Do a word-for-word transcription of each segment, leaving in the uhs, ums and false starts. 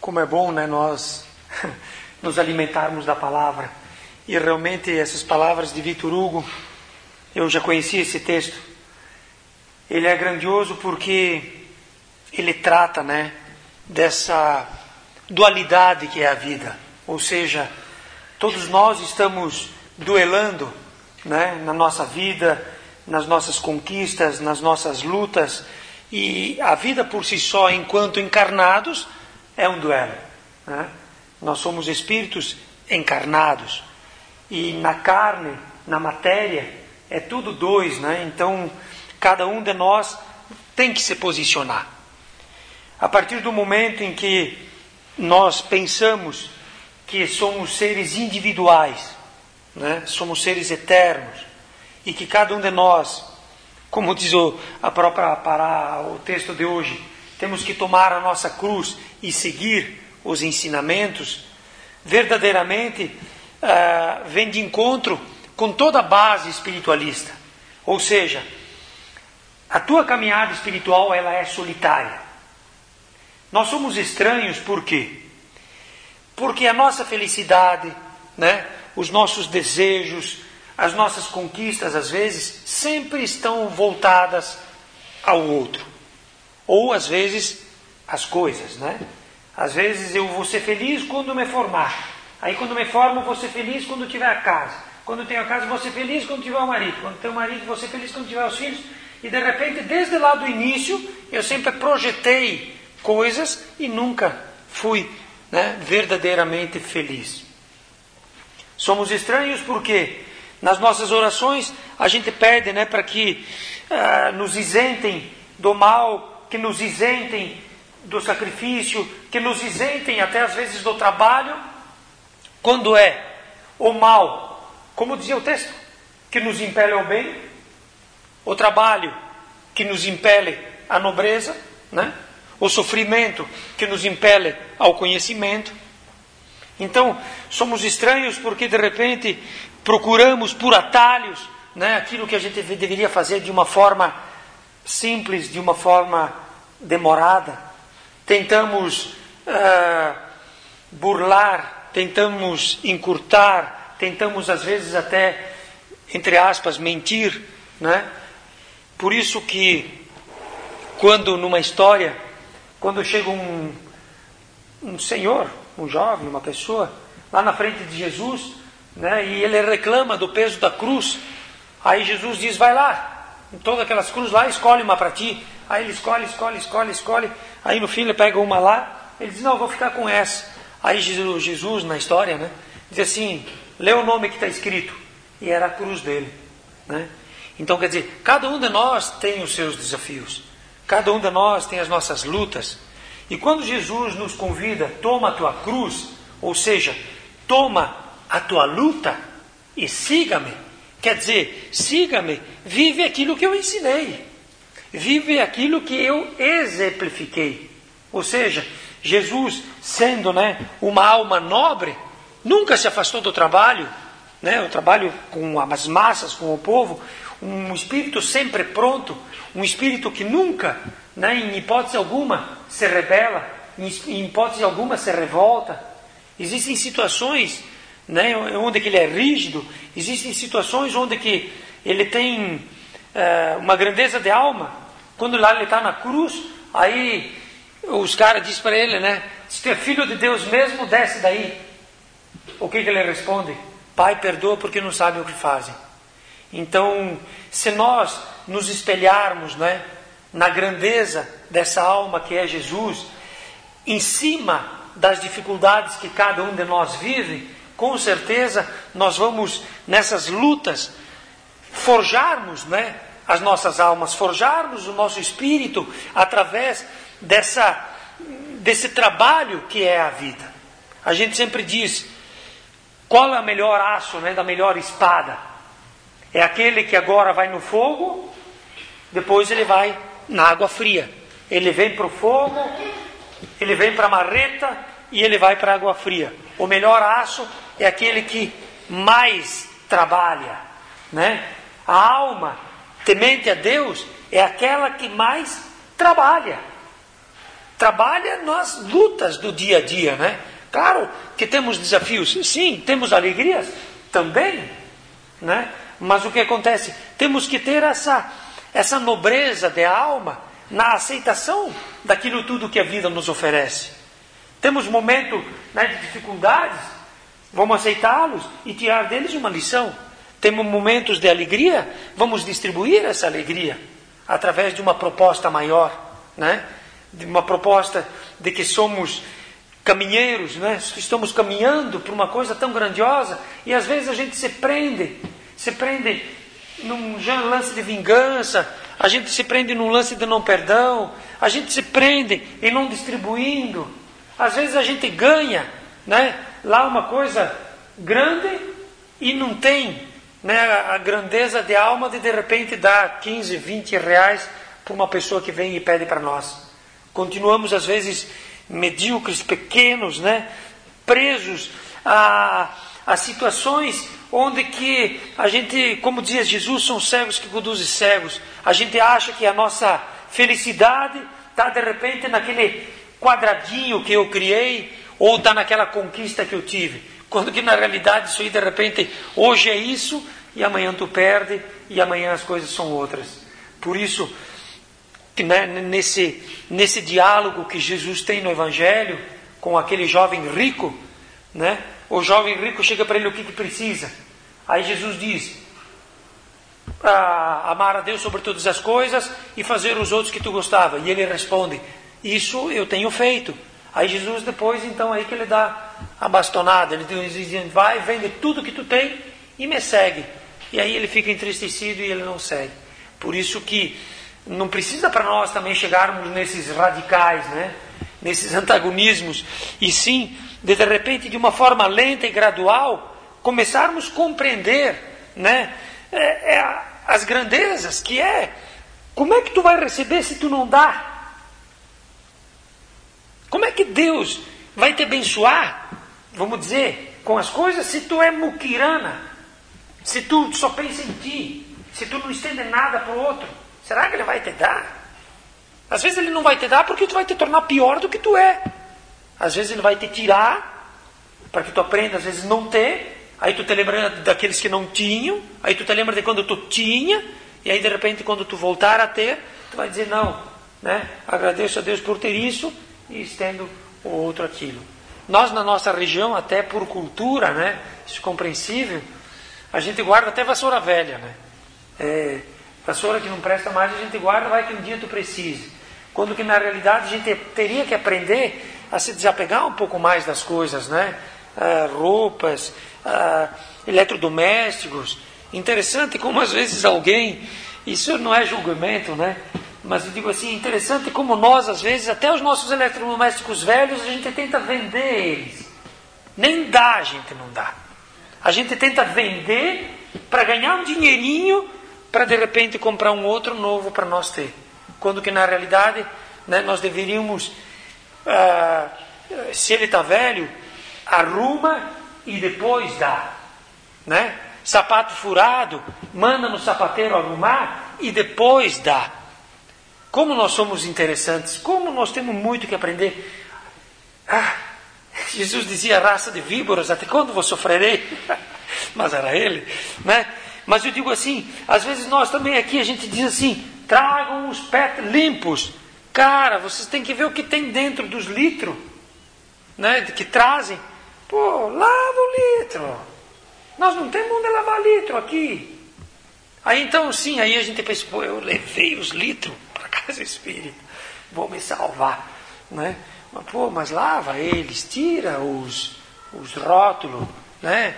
Como é bom, né, nós nos alimentarmos da palavra. E realmente essas palavras de Victor Hugo, eu já conheci esse texto. Ele é grandioso porque ele trata, né, dessa dualidade que é a vida. Ou seja, todos nós estamos duelando, né, na nossa vida, nas nossas conquistas, nas nossas lutas. E a vida por si só, enquanto encarnados, é um duelo, né? Nós somos espíritos encarnados. E na carne, na matéria, é tudo dois, né? Então, cada um de nós tem que se posicionar. A partir do momento em que nós pensamos que somos seres individuais, né? Somos seres eternos, e que cada um de nós, como diz o, a própria para o texto de hoje, temos que tomar a nossa cruz e seguir os ensinamentos, verdadeiramente uh, vem de encontro com toda a base espiritualista. Ou seja, a tua caminhada espiritual ela é solitária. Nós somos estranhos por quê? Porque a nossa felicidade, né, os nossos desejos, as nossas conquistas, às vezes, sempre estão voltadas ao outro. Ou, às vezes, as coisas, né? Às vezes eu vou ser feliz quando me formar. Aí, quando me formo, vou ser feliz quando tiver a casa. Quando tenho a casa, vou ser feliz quando tiver o marido. Quando tenho o marido, vou ser feliz quando tiver os filhos. E, de repente, desde lá do início, eu sempre projetei coisas e nunca fui, né, verdadeiramente feliz. Somos estranhos porque nas nossas orações a gente pede, né, para que uh, nos isentem do mal, que nos isentem do sacrifício, que nos isentem até às vezes do trabalho, quando é o mal, como dizia o texto, que nos impele ao bem, o trabalho que nos impele à nobreza, né? O sofrimento que nos impele ao conhecimento. Então, somos estranhos porque de repente procuramos por atalhos, né, aquilo que a gente deveria fazer de uma forma simples, de uma forma demorada. Tentamos uh, burlar, tentamos encurtar, tentamos às vezes até, entre aspas, mentir, né? Por isso que quando numa história, quando chega um, um senhor, um jovem, uma pessoa, lá na frente de Jesus, né, e ele reclama do peso da cruz, aí Jesus diz, vai lá, em todas aquelas cruzes lá, escolhe uma para ti. Aí ele escolhe, escolhe, escolhe, escolhe, aí no fim ele pega uma lá, ele diz, não, eu vou ficar com essa. Aí Jesus, Jesus na história, né, diz assim, lê o nome que está escrito, e era a cruz dele, né? Então quer dizer, cada um de nós tem os seus desafios, cada um de nós tem as nossas lutas, e quando Jesus nos convida, toma a tua cruz, ou seja, toma a tua luta e siga-me, quer dizer, siga-me, vive aquilo que eu ensinei, vive aquilo que eu exemplifiquei. Ou seja, Jesus, sendo, né, uma alma nobre, nunca se afastou do trabalho, né, o trabalho com as massas, com o povo, um espírito sempre pronto, um espírito que nunca, né, em hipótese alguma, se rebela, em hipótese alguma se revolta. Existem situações, né, onde que ele é rígido, existem situações onde que ele tem uh, uma grandeza de alma. Quando lá ele está na cruz, aí os caras dizem para ele, né, se tu é filho de Deus mesmo, desce daí. O que que ele responde? Pai, perdoa porque não sabem o que fazem. Então, se nós nos espelharmos, né, na grandeza dessa alma que é Jesus, em cima das dificuldades que cada um de nós vive, com certeza nós vamos nessas lutas forjarmos, né, as nossas almas, forjarmos o nosso espírito através dessa, desse trabalho que é a vida. A gente sempre diz, qual é o melhor aço, né, da melhor espada? É aquele que agora vai no fogo, depois ele vai na água fria. Ele vem para o fogo, ele vem para a marreta e ele vai para a água fria. O melhor aço é aquele que mais trabalha, né? A alma temente a Deus é aquela que mais trabalha. trabalha nas lutas do dia a dia, né? Claro que temos desafios, sim, temos alegrias também, né? Mas o que acontece? Temos que ter essa, essa nobreza de alma na aceitação daquilo tudo que a vida nos oferece. Temos momentos, né, de dificuldades, vamos aceitá-los e tirar deles uma lição. Temos momentos de alegria, vamos distribuir essa alegria através de uma proposta maior, né? De uma proposta de que somos caminheiros, né? Estamos caminhando por uma coisa tão grandiosa e às vezes a gente se prende, se prende num lance de vingança, a gente se prende num lance de não perdão, a gente se prende em não distribuindo. Às vezes a gente ganha, né, lá uma coisa grande e não tem, né, a grandeza de alma de de repente dar quinze, vinte reais para uma pessoa que vem e pede para nós. Continuamos às vezes medíocres, pequenos, né, presos a, a situações onde que a gente, como dizia Jesus, são cegos que conduzem cegos. A gente acha que a nossa felicidade está de repente naquele quadradinho que eu criei, ou está naquela conquista que eu tive. Quando que na realidade isso aí de repente, hoje é isso, e amanhã tu perde, e amanhã as coisas são outras. Por isso, que, né, nesse, nesse diálogo que Jesus tem no Evangelho, com aquele jovem rico, né, o jovem rico chega para ele o que, que precisa. Aí Jesus diz, ah, amar a Deus sobre todas as coisas e fazer os outros que tu gostava. E ele responde, isso eu tenho feito. Aí Jesus depois, então, aí que ele dá a bastonada. Ele diz, vai, vende tudo que tu tem e me segue. E aí ele fica entristecido e ele não segue. Por isso que não precisa para nós também chegarmos nesses radicais, né? Nesses antagonismos. E sim, de, de repente, de uma forma lenta e gradual, começarmos a compreender, né, é, é, as grandezas, que é, como é que tu vai receber se tu não dá? Como é que Deus vai te abençoar, vamos dizer, com as coisas, se tu é muquirana, se tu só pensa em ti, se tu não estende nada para o outro? Será que Ele vai te dar? Às vezes Ele não vai te dar porque tu vai te tornar pior do que tu é. Às vezes Ele vai te tirar para que tu aprenda, às vezes, não ter. Aí tu te lembra daqueles que não tinham. Aí tu te lembra de quando tu tinha. E aí de repente quando tu voltar a ter, tu vai dizer não, né? Agradeço a Deus por ter isso e estendo o outro aquilo. Nós na nossa região, até por cultura, né, isso é compreensível, a gente guarda até vassoura velha, né? É, vassoura que não presta mais, a gente guarda, vai que um dia tu precise. Quando que na realidade a gente teria que aprender a se desapegar um pouco mais das coisas, né? Ah, roupas, ah, eletrodomésticos. Interessante como às vezes alguém, isso não é julgamento, né? Mas eu digo assim, interessante como nós às vezes, até os nossos eletrodomésticos velhos, a gente tenta vender eles. Nem dá, a gente não dá. A gente tenta vender para ganhar um dinheirinho, para de repente comprar um outro novo para nós ter. Quando que na realidade, né, nós deveríamos, ah, se ele está velho, arruma e depois dá, né? Sapato furado, manda no sapateiro arrumar e depois dá. Como nós somos interessantes, como nós temos muito que aprender. Ah, Jesus dizia, raça de víboras, até quando vos sofrerei? Mas era ele, né? Mas eu digo assim, às vezes nós também aqui, a gente diz assim, tragam os pets limpos. Cara, vocês têm que ver o que tem dentro dos litros, né, que trazem. Pô, lava o litro. Nós não temos onde lavar litro aqui. Aí então sim, aí a gente pensa, pô, eu levei os litros para casa espírita, vou me salvar, né? Mas, pô, mas lava eles, tira os, os rótulos, né?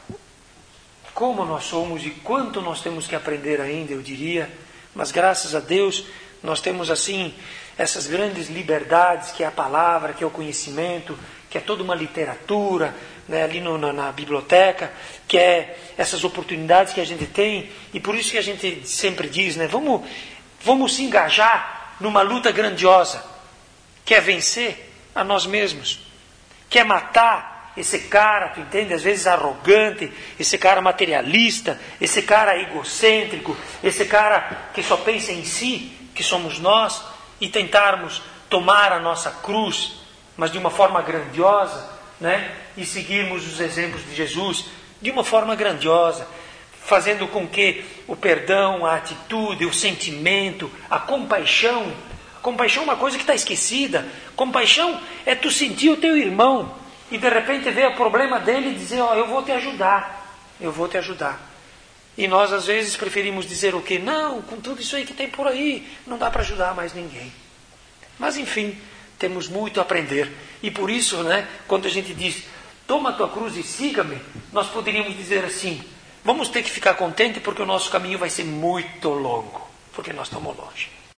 Como nós somos e quanto nós temos que aprender ainda, eu diria. Mas graças a Deus, nós temos assim, essas grandes liberdades, que é a palavra, que é o conhecimento, que é toda uma literatura, né, ali no, na, na biblioteca, que é essas oportunidades que a gente tem. E por isso que a gente sempre diz, né, vamos, vamos se engajar numa luta grandiosa, que é vencer a nós mesmos, que é matar esse cara, tu entende, às vezes arrogante, esse cara materialista, esse cara egocêntrico, esse cara que só pensa em si, que somos nós, e tentarmos tomar a nossa cruz, mas de uma forma grandiosa, né? E seguirmos os exemplos de Jesus de uma forma grandiosa, fazendo com que o perdão, a atitude, o sentimento, a compaixão, compaixão é uma coisa que está esquecida. Compaixão é tu sentir o teu irmão e de repente ver o problema dele e dizer, ó, oh, eu vou te ajudar, eu vou te ajudar. E nós às vezes preferimos dizer o quê? Não, com tudo isso aí que tem por aí, não dá para ajudar mais ninguém. Mas enfim, temos muito a aprender. E por isso, né, quando a gente diz, toma a tua cruz e siga-me, nós poderíamos dizer assim, vamos ter que ficar contente porque o nosso caminho vai ser muito longo, porque nós estamos longe.